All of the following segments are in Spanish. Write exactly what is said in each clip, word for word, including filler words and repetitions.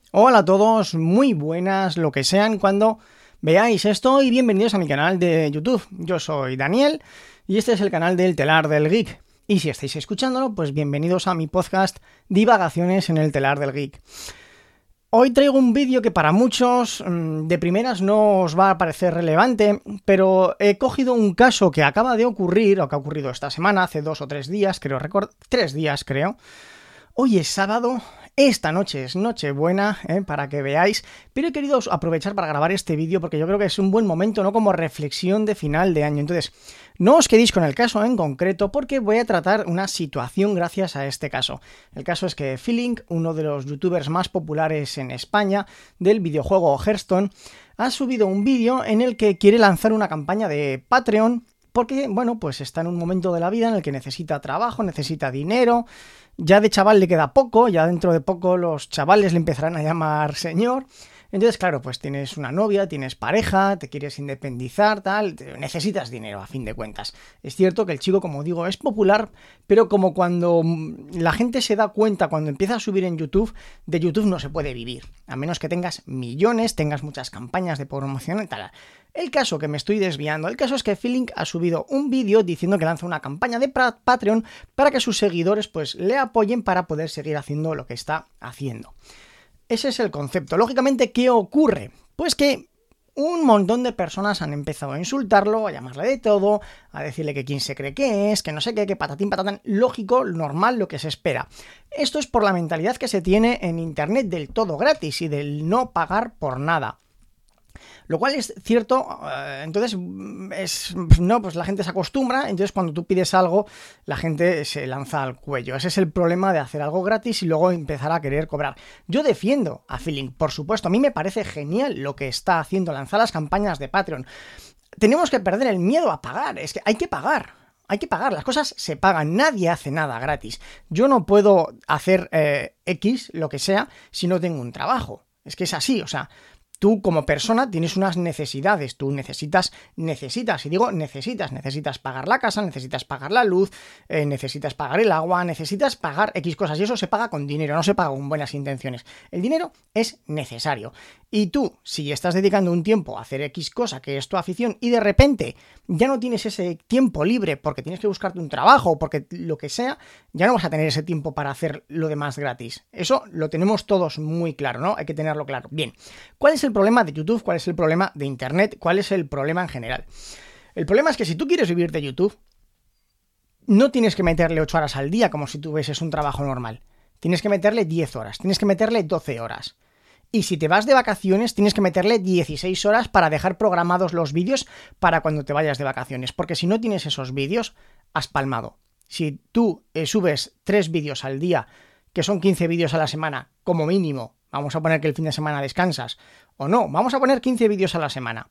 Hola a todos, muy buenas, lo que sean cuando veáis esto y bienvenidos a mi canal de YouTube. Yo soy Daniel y este es el canal del Telar del Geek. Y si estáis escuchándolo, pues bienvenidos a mi podcast Divagaciones en el Telar del Geek. Hoy traigo un vídeo que para muchos de primeras no os va a parecer relevante, pero he cogido un caso que acaba de ocurrir, o que ha ocurrido esta semana, hace dos o tres días, creo recordar, tres días creo. Hoy es sábado, esta noche es Nochebuena, ¿eh? Para que veáis, pero he querido aprovechar para grabar este vídeo porque yo creo que es un buen momento, ¿no? Como reflexión de final de año. Entonces, no os quedéis con el caso en concreto porque voy a tratar una situación gracias a este caso. El caso es que Feeling, uno de los youtubers más populares en España del videojuego Hearthstone, ha subido un vídeo en el que quiere lanzar una campaña de Patreon porque, bueno, pues está en un momento de la vida en el que necesita trabajo, necesita dinero. Ya de chaval le queda poco, ya dentro de poco los chavales le empezarán a llamar señor. Entonces, claro, pues tienes una novia, tienes pareja, te quieres independizar, tal, necesitas dinero a fin de cuentas. Es cierto que el chico, como digo, es popular, pero como cuando la gente se da cuenta, cuando empieza a subir en YouTube, de YouTube no se puede vivir, a menos que tengas millones, tengas muchas campañas de promoción y tal. El caso que me estoy desviando, el caso es que Feeling ha subido un vídeo diciendo que lanza una campaña de Patreon para que sus seguidores pues le apoyen para poder seguir haciendo lo que está haciendo. Ese es el concepto. Lógicamente, ¿qué ocurre? Pues que un montón de personas han empezado a insultarlo, a llamarle de todo, a decirle que quién se cree que es, que no sé qué, que patatín patatán. Lógico, normal, lo que se espera. Esto es por la mentalidad que se tiene en internet del todo gratis y del no pagar por nada. Lo cual es cierto, entonces es, no, pues la gente se acostumbra, entonces cuando tú pides algo, la gente se lanza al cuello. Ese es el problema de hacer algo gratis y luego empezar a querer cobrar. Yo defiendo a Feeling, por supuesto, a mí me parece genial lo que está haciendo, lanzar las campañas de Patreon. Tenemos que perder el miedo a pagar, es que hay que pagar. Hay que pagar, las cosas se pagan, nadie hace nada gratis. Yo no puedo hacer eh, X, lo que sea, si no tengo un trabajo. Es que es así, o sea... Tú como persona tienes unas necesidades, tú necesitas, necesitas, y digo necesitas, necesitas pagar la casa, necesitas pagar la luz, eh, necesitas pagar el agua, necesitas pagar X cosas y eso se paga con dinero, no se paga con buenas intenciones. El dinero es necesario. Y tú, si estás dedicando un tiempo a hacer X cosa que es tu afición y de repente ya no tienes ese tiempo libre porque tienes que buscarte un trabajo o porque lo que sea, ya no vas a tener ese tiempo para hacer lo demás gratis. Eso lo tenemos todos muy claro, ¿no? Hay que tenerlo claro. Bien, ¿cuál es el problema de YouTube? ¿Cuál es el problema de Internet? ¿Cuál es el problema en general? El problema es que si tú quieres vivir de YouTube, no tienes que meterle ocho horas al día como si tuvieses un trabajo normal. Tienes que meterle diez horas, tienes que meterle doce horas. Y si te vas de vacaciones, tienes que meterle dieciséis horas para dejar programados los vídeos para cuando te vayas de vacaciones. Porque si no tienes esos vídeos, has palmado. Si tú eh, subes tres vídeos al día, que son quince vídeos a la semana, como mínimo, vamos a poner que el fin de semana descansas, o no, vamos a poner quince vídeos a la semana.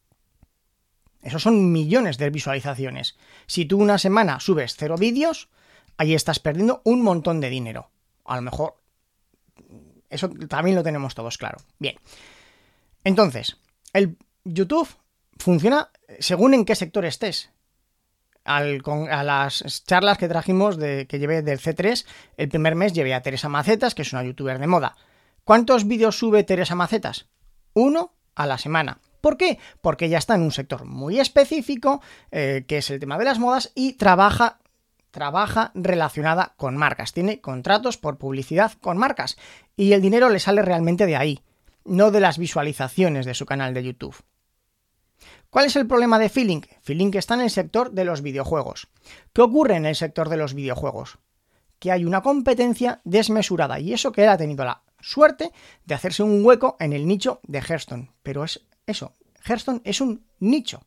Esos son millones de visualizaciones. Si tú una semana subes cero vídeos, ahí estás perdiendo un montón de dinero. A lo mejor... Eso también lo tenemos todos claro. Bien. Entonces, el YouTube funciona según en qué sector estés. Al, con, a las charlas que trajimos de, que llevé del C tres, el primer mes llevé a Teresa Macetas, que es una youtuber de moda. ¿Cuántos vídeos sube Teresa Macetas? Uno a la semana. ¿Por qué? Porque ella está en un sector muy específico, eh, que es el tema de las modas, y trabaja... trabaja relacionada con marcas, tiene contratos por publicidad con marcas y el dinero le sale realmente de ahí, no de las visualizaciones de su canal de YouTube. ¿Cuál es el problema de Feeling? Feeling está en el sector de los videojuegos. ¿Qué ocurre en el sector de los videojuegos? Que hay una competencia desmesurada y eso que él ha tenido la suerte de hacerse un hueco en el nicho de Hearthstone, pero es eso, Hearthstone es un nicho.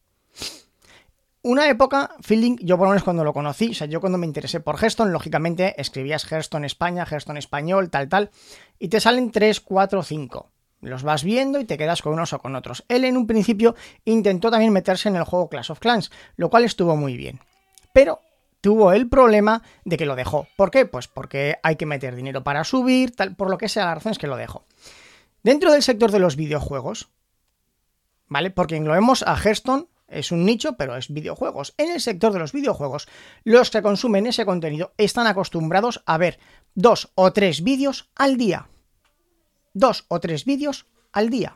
Una época, Feeling, yo por lo menos cuando lo conocí, o sea, yo cuando me interesé por Hearthstone, lógicamente escribías Hearthstone España, Hearthstone Español, tal, tal, y te salen tres, cuatro, cinco. Los vas viendo y te quedas con unos o con otros. Él en un principio intentó también meterse en el juego Clash of Clans, lo cual estuvo muy bien. Pero tuvo el problema de que lo dejó. ¿Por qué? Pues porque hay que meter dinero para subir, tal, por lo que sea la razón es que lo dejó. Dentro del sector de los videojuegos, ¿vale? Porque englobemos a Hearthstone, es un nicho, pero es videojuegos. En el sector de los videojuegos, los que consumen ese contenido están acostumbrados a ver dos o tres vídeos al día. dos o tres vídeos al día.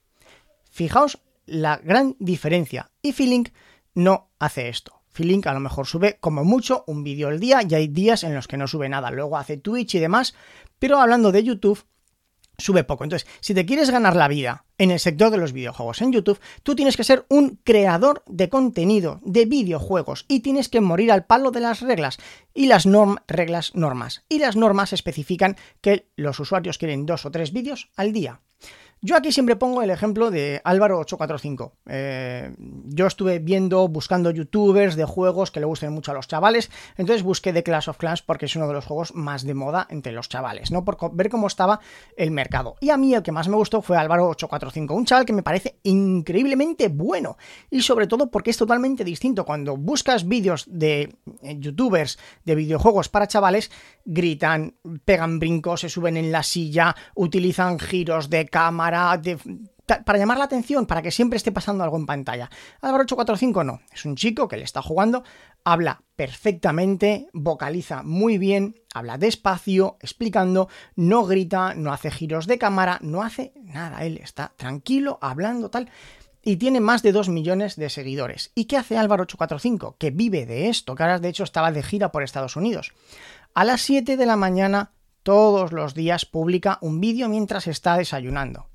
Fijaos la gran diferencia. Y Feelink no hace esto. Feelink a lo mejor sube como mucho un vídeo al día y hay días en los que no sube nada. Luego hace Twitch y demás, pero hablando de YouTube, sube poco. Entonces, si te quieres ganar la vida en el sector de los videojuegos en YouTube, tú tienes que ser un creador de contenido de videojuegos y tienes que morir al palo de las reglas y las norm reglas normas. Y las normas especifican que los usuarios quieren dos o tres vídeos al día. Yo aquí siempre pongo el ejemplo de Álvaro ocho cuatro cinco. Eh, yo estuve viendo, buscando youtubers de juegos que le gusten mucho a los chavales, entonces busqué The Clash of Clans porque es uno de los juegos más de moda entre los chavales, ¿no? Por ver cómo estaba el mercado. Y a mí el que más me gustó fue Álvaro ocho cuatro cinco, un chaval que me parece increíblemente bueno y sobre todo porque es totalmente distinto. Cuando buscas vídeos de youtubers de videojuegos para chavales, gritan, pegan brincos, se suben en la silla, utilizan giros de cámara, De, para llamar la atención, para que siempre esté pasando algo en pantalla. Álvaro ocho cuatro cinco no, es un chico que le está jugando, habla perfectamente, vocaliza muy bien, habla despacio, explicando, no grita, no hace giros de cámara, no hace nada, él está tranquilo, hablando tal, y tiene más de dos millones de seguidores. ¿Y qué hace Álvaro ocho cuatro cinco? Que vive de esto, que ahora de hecho estaba de gira por Estados Unidos. A las siete de la mañana todos los días publica un vídeo mientras está desayunando.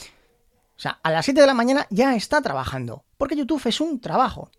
O sea, a las siete de la mañana ya está trabajando, porque YouTube es un trabajo.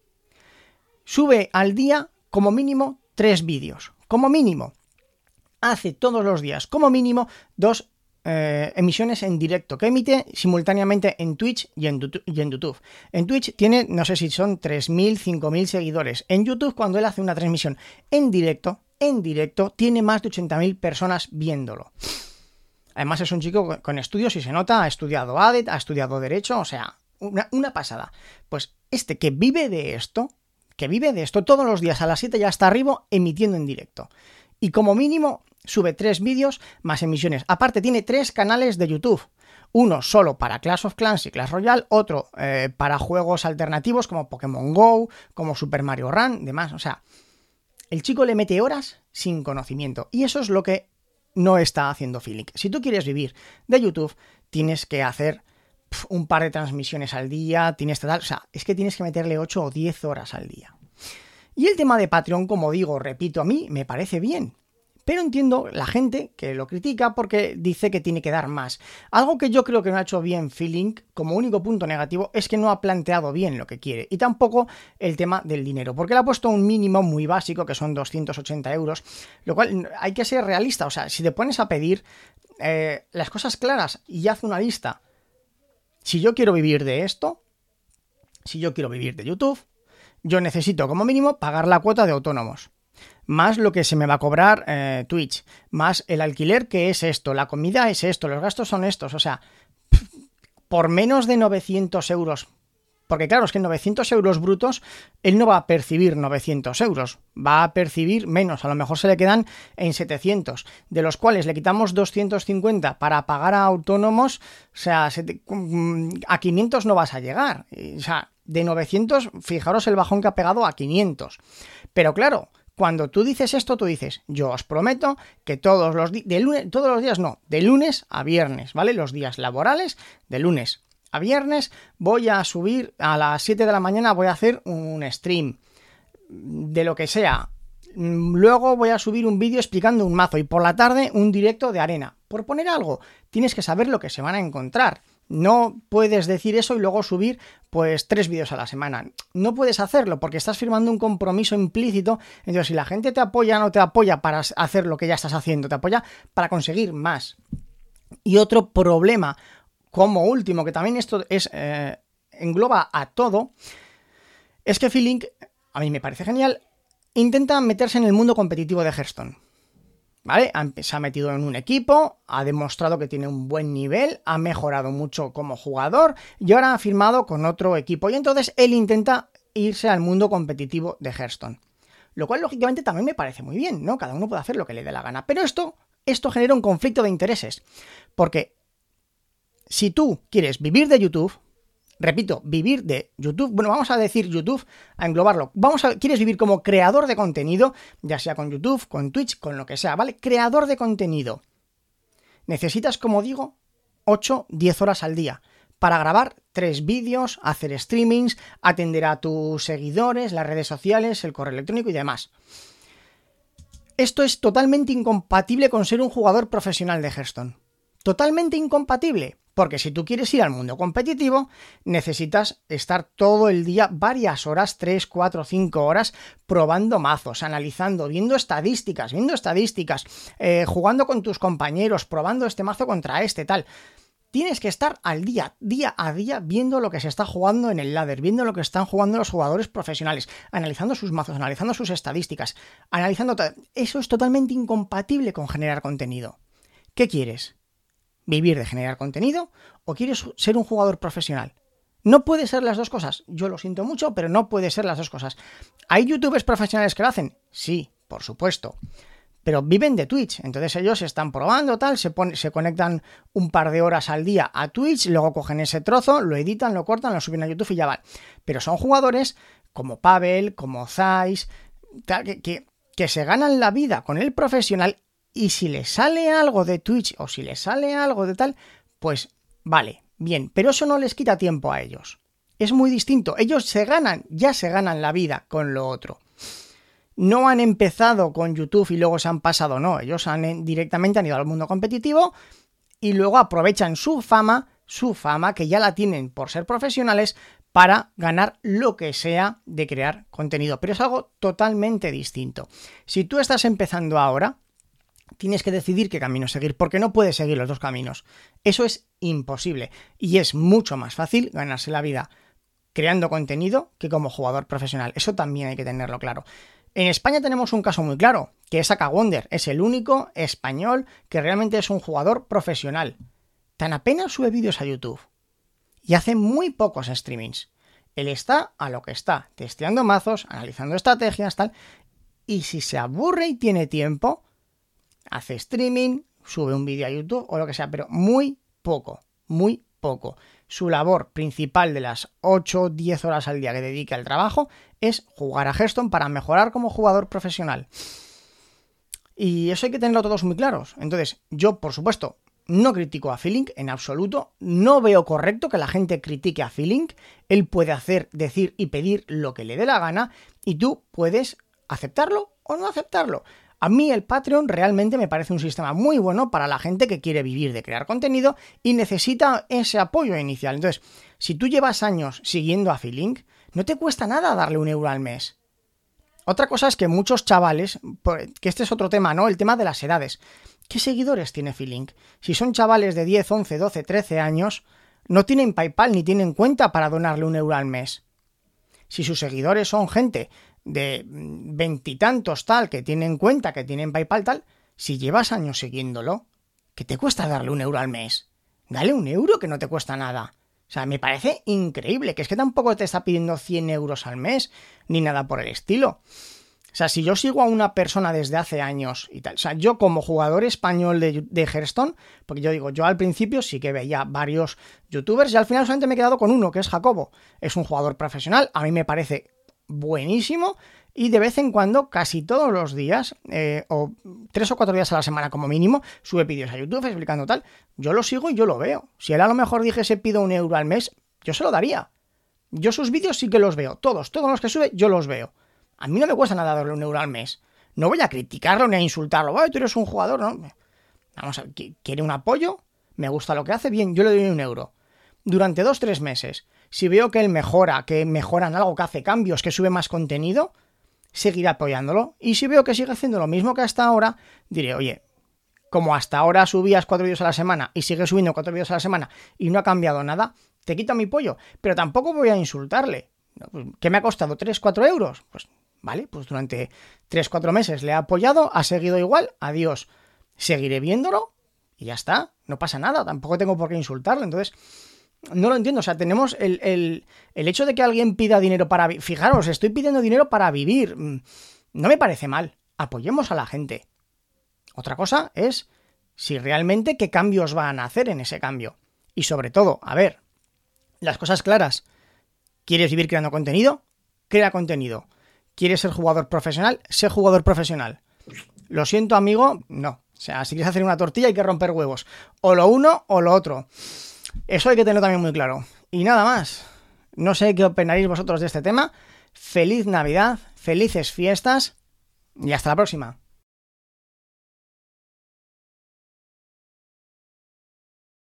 Sube al día como mínimo tres vídeos, como mínimo. Hace todos los días como mínimo dos eh, emisiones en directo que emite simultáneamente en Twitch y en, y en YouTube. En Twitch tiene, no sé si son tres mil, cinco mil seguidores. En YouTube, cuando él hace una transmisión en directo, en directo, tiene más de ochenta mil personas viéndolo. Además es un chico con estudios y se nota, ha estudiado A D E T, ha estudiado Derecho, o sea, una, una pasada. Pues este que vive de esto, que vive de esto, todos los días a las siete ya está arriba emitiendo en directo. Y como mínimo sube tres vídeos más emisiones. Aparte tiene tres canales de YouTube. Uno solo para Clash of Clans y Clash Royale, otro eh, para juegos alternativos como Pokémon Go, como Super Mario Run, demás. O sea, el chico le mete horas sin conocimiento. Y eso es lo que no está haciendo Feelink. Si tú quieres vivir de YouTube, tienes que hacer pf, un par de transmisiones al día, tienes que dar, o sea, es que tienes que meterle ocho o diez horas al día. Y el tema de Patreon, como digo, repito, a mí me parece bien. Pero entiendo la gente que lo critica porque dice que tiene que dar más. Algo que yo creo que no ha hecho bien Feelink, como único punto negativo, es que no ha planteado bien lo que quiere. Y tampoco el tema del dinero, porque le ha puesto un mínimo muy básico, que son doscientos ochenta euros, lo cual hay que ser realista. O sea, si te pones a pedir eh, las cosas claras y haz una lista. Si yo quiero vivir de esto, si yo quiero vivir de YouTube, yo necesito como mínimo pagar la cuota de autónomos. Más lo que se me va a cobrar eh, Twitch, más el alquiler que es esto, la comida es esto, los gastos son estos, o sea, por menos de novecientos euros, porque claro, es que novecientos euros brutos, él no va a percibir novecientos euros, va a percibir menos, a lo mejor se le quedan en setecientos, de los cuales le quitamos doscientos cincuenta para pagar a autónomos, o sea, a quinientos no vas a llegar, o sea, de novecientos, fijaros el bajón que ha pegado a quinientos, pero claro, cuando tú dices esto, tú dices, yo os prometo que todos los días, de lunes, todos los días no, de lunes a viernes, ¿vale? Los días laborales, de lunes a viernes, voy a subir a las siete de la mañana, voy a hacer un stream de lo que sea. Luego voy a subir un vídeo explicando un mazo y por la tarde un directo de arena. Por poner algo, tienes que saber lo que se van a encontrar. No puedes decir eso y luego subir pues tres vídeos a la semana. No puedes hacerlo porque estás firmando un compromiso implícito. Entonces, si la gente te apoya, no te apoya para hacer lo que ya estás haciendo, te apoya para conseguir más. Y otro problema, como último, que también esto es eh, engloba a todo, es que Feelink, a mí me parece genial, intenta meterse en el mundo competitivo de Hearthstone. ¿Vale? Se ha metido en un equipo, ha demostrado que tiene un buen nivel, ha mejorado mucho como jugador y ahora ha firmado con otro equipo y entonces él intenta irse al mundo competitivo de Hearthstone. Lo cual lógicamente también me parece muy bien, ¿no? Cada uno puede hacer lo que le dé la gana. Pero esto, esto genera un conflicto de intereses. Porque si tú quieres vivir de YouTube, repito, vivir de YouTube, bueno, vamos a decir YouTube, a englobarlo, vamos a, quieres vivir como creador de contenido, ya sea con YouTube, con Twitch, con lo que sea, ¿vale? Creador de contenido. Necesitas, como digo, ocho diez horas al día para grabar tres vídeos, hacer streamings, atender a tus seguidores, las redes sociales, el correo electrónico y demás. Esto es totalmente incompatible con ser un jugador profesional de Hearthstone. Totalmente incompatible, porque si tú quieres ir al mundo competitivo, necesitas estar todo el día, varias horas, tres, cuatro, cinco horas, probando mazos, analizando, viendo estadísticas, viendo estadísticas, eh, jugando con tus compañeros, probando este mazo contra este, tal. Tienes que estar al día, día a día, viendo lo que se está jugando en el ladder, viendo lo que están jugando los jugadores profesionales, analizando sus mazos, analizando sus estadísticas, analizando todo. Eso es totalmente incompatible con generar contenido. ¿Qué quieres? ¿Vivir de generar contenido o quieres ser un jugador profesional? No puede ser las dos cosas. Yo lo siento mucho, pero no puede ser las dos cosas. ¿Hay youtubers profesionales que lo hacen? Sí, por supuesto. Pero viven de Twitch, entonces ellos están probando, tal, se, pone, se conectan un par de horas al día a Twitch, luego cogen ese trozo, lo editan, lo cortan, lo suben a YouTube y ya van. Pero son jugadores como Pavel, como Zeiss, tal, que, que, que se ganan la vida con el profesional y si les sale algo de Twitch o si les sale algo de tal, pues vale, bien, pero eso no les quita tiempo a ellos. Es muy distinto, ellos se ganan, ya se ganan la vida con lo otro. No han empezado con YouTube y luego se han pasado, no, ellos han directamente han ido al mundo competitivo y luego aprovechan su fama, su fama que ya la tienen por ser profesionales para ganar lo que sea de crear contenido, pero es algo totalmente distinto. Si tú estás empezando ahora, tienes que decidir qué camino seguir, porque no puedes seguir los dos caminos. Eso es imposible y es mucho más fácil ganarse la vida creando contenido que como jugador profesional. Eso también hay que tenerlo claro. En España tenemos un caso muy claro, que es Akawonder, es el único español que realmente es un jugador profesional. Tan apenas sube vídeos a YouTube y hace muy pocos streamings. Él está a lo que está, testeando mazos, analizando estrategias, tal, y si se aburre y tiene tiempo, hace streaming, sube un vídeo a YouTube o lo que sea, pero muy poco, muy poco. Su labor principal de las ocho o diez horas al día que dedica al trabajo es jugar a Hearthstone para mejorar como jugador profesional. Y eso hay que tenerlo todos muy claros. Entonces, yo, por supuesto, no critico a Feeling en absoluto. No veo correcto que la gente critique a Feeling. Él puede hacer, decir y pedir lo que le dé la gana y tú puedes aceptarlo o no aceptarlo. A mí el Patreon realmente me parece un sistema muy bueno para la gente que quiere vivir de crear contenido y necesita ese apoyo inicial. Entonces, si tú llevas años siguiendo a Feeling, no te cuesta nada darle un euro al mes. Otra cosa es que muchos chavales, que este es otro tema, ¿no? El tema de las edades. ¿Qué seguidores tiene Feeling? Si son chavales de diez, once, doce, trece años, no tienen PayPal ni tienen cuenta para donarle un euro al mes. Si sus seguidores son gente de veintitantos tal, que tienen cuenta, que tienen PayPal tal, si llevas años siguiéndolo, ¿qué te cuesta darle un euro al mes? Dale un euro que no te cuesta nada. O sea, me parece increíble, que es que tampoco te está pidiendo cien euros al mes, ni nada por el estilo. O sea, si yo sigo a una persona desde hace años y tal, o sea, yo como jugador español de, de Hearthstone, porque yo digo, yo al principio sí que veía varios youtubers y al final solamente me he quedado con uno, que es Jacobo. Es un jugador profesional, a mí me parece buenísimo y de vez en cuando, casi todos los días, eh, o tres o cuatro días a la semana como mínimo, sube vídeos a YouTube explicando tal. Yo lo sigo y yo lo veo. Si él a lo mejor dijese pido un euro al mes, yo se lo daría. Yo sus vídeos sí que los veo, todos, todos los que sube, yo los veo. A mí no me cuesta nada darle un euro al mes. No voy a criticarlo ni a insultarlo. ¡Ay, tú eres un jugador! ¿No? Vamos a ver, ¿quiere un apoyo? Me gusta lo que hace, bien, yo le doy un euro. Durante dos, tres meses. Si veo que él mejora, que mejora en algo, que hace cambios, que sube más contenido, seguiré apoyándolo. Y si veo que sigue haciendo lo mismo que hasta ahora, diré, oye, como hasta ahora subías cuatro vídeos a la semana y sigues subiendo cuatro vídeos a la semana y no ha cambiado nada, te quito mi pollo. Pero tampoco voy a insultarle. ¿Qué me ha costado? ¿tres, cuatro euros? Pues vale, pues durante tres, cuatro meses le he apoyado, ha seguido igual, adiós. Seguiré viéndolo y ya está, no pasa nada, tampoco tengo por qué insultarlo. Entonces, no lo entiendo, o sea, tenemos el, el, el hecho de que alguien pida dinero para vivir. Fijaros, estoy pidiendo dinero para vivir. No me parece mal, apoyemos a la gente. Otra cosa es si realmente qué cambios van a hacer en ese cambio. Y sobre todo, a ver, las cosas claras. ¿Quieres vivir creando contenido? Crea contenido. ¿Quieres ser jugador profesional? Sé jugador profesional. Lo siento, amigo, no. O sea, si quieres hacer una tortilla hay que romper huevos. O lo uno o lo otro. Eso hay que tenerlo también muy claro. Y nada más. No sé qué opinaréis vosotros de este tema. Feliz Navidad, felices fiestas y hasta la próxima.